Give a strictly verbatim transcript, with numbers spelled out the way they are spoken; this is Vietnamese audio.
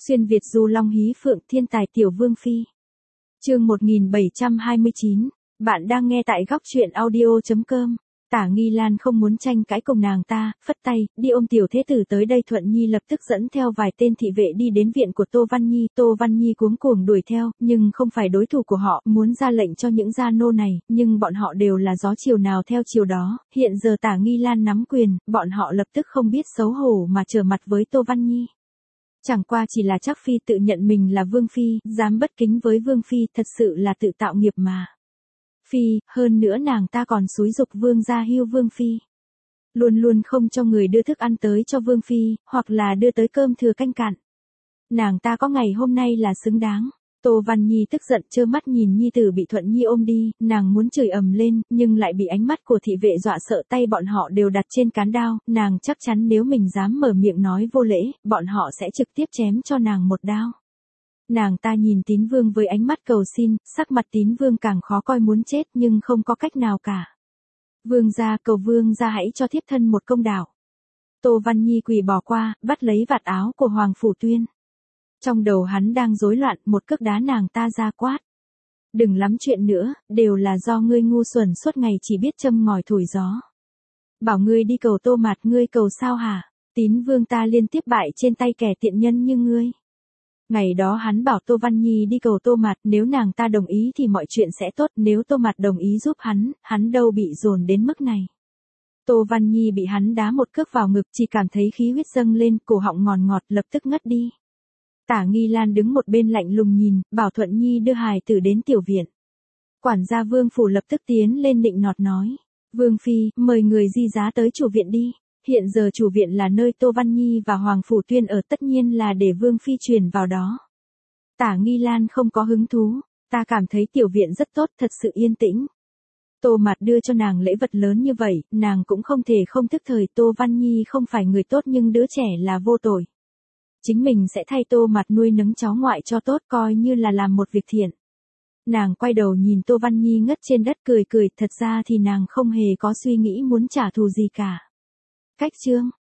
Xuyên Việt du long hí phượng thiên tài tiểu vương phi. Chương một nghìn bảy trăm hai mươi chín, bạn đang nghe tại góc truyện audio chấm com. Tả Nghi Lan không muốn tranh cãi cùng nàng ta, phất tay, đi ôm tiểu thế tử tới đây. Thuận Nhi lập tức dẫn theo vài tên thị vệ đi đến viện của Tô Văn Nhi. Tô Văn Nhi cuống cuồng đuổi theo, nhưng không phải đối thủ của họ, muốn ra lệnh cho những gia nô này, nhưng bọn họ đều là gió chiều nào theo chiều đó. Hiện giờ Tả Nghi Lan nắm quyền, bọn họ lập tức không biết xấu hổ mà trở mặt với Tô Văn Nhi. Chẳng qua chỉ là Trác Phi tự nhận mình là vương phi, dám bất kính với vương phi, thật sự là tự tạo nghiệp mà. Phi, hơn nữa nàng ta còn xúi giục vương gia hưu vương phi. Luôn luôn không cho người đưa thức ăn tới cho vương phi, hoặc là đưa tới cơm thừa canh cạn. Nàng ta có ngày hôm nay là xứng đáng. Tô Văn Nhi tức giận trơ mắt nhìn nhi tử bị Thuận Nhi ôm đi, nàng muốn chửi ầm lên, nhưng lại bị ánh mắt của thị vệ dọa sợ, tay bọn họ đều đặt trên cán đao, nàng chắc chắn nếu mình dám mở miệng nói vô lễ, bọn họ sẽ trực tiếp chém cho nàng một đao. Nàng ta nhìn Tín Vương với ánh mắt cầu xin, sắc mặt Tín Vương càng khó coi muốn chết nhưng không có cách nào cả. Vương gia, cầu vương gia hãy cho thiếp thân một công đạo. Tô Văn Nhi quỳ bỏ qua, bắt lấy vạt áo của Hoàng Phủ Tuyên. Trong đầu hắn đang rối loạn, một cước đá nàng ta ra quát. Đừng lắm chuyện nữa, đều là do ngươi ngu xuẩn suốt ngày chỉ biết châm ngòi thổi gió. Bảo ngươi đi cầu Tô Mạt, ngươi cầu sao hả? Tín Vương ta liên tiếp bại trên tay kẻ tiện nhân như ngươi. Ngày đó hắn bảo Tô Văn Nhi đi cầu Tô Mạt, nếu nàng ta đồng ý thì mọi chuyện sẽ tốt, nếu Tô Mạt đồng ý giúp hắn, hắn đâu bị dồn đến mức này. Tô Văn Nhi bị hắn đá một cước vào ngực, chỉ cảm thấy khí huyết dâng lên, cổ họng ngọt ngọt, lập tức ngất đi. Tả Nghi Lan đứng một bên lạnh lùng nhìn, bảo Thuận Nhi đưa hài tử đến tiểu viện. Quản gia Vương phủ lập tức tiến lên nịnh nọt nói, Vương phi, mời người di giá tới chủ viện đi. Hiện giờ chủ viện là nơi Tô Văn Nhi và Hoàng Phủ Tuyên ở, tất nhiên là để Vương phi truyền vào đó. Tả Nghi Lan không có hứng thú, ta cảm thấy tiểu viện rất tốt, thật sự yên tĩnh. Tô Mạt đưa cho nàng lễ vật lớn như vậy, nàng cũng không thể không thức thời. Tô Văn Nhi không phải người tốt nhưng đứa trẻ là vô tội. Chính mình sẽ thay Tô Mạt nuôi nấng cháu ngoại cho tốt, coi như là làm một việc thiện. Nàng quay đầu nhìn Tô Văn Nhi ngất trên đất cười cười, thật ra thì nàng không hề có suy nghĩ muốn trả thù gì cả. Cách chương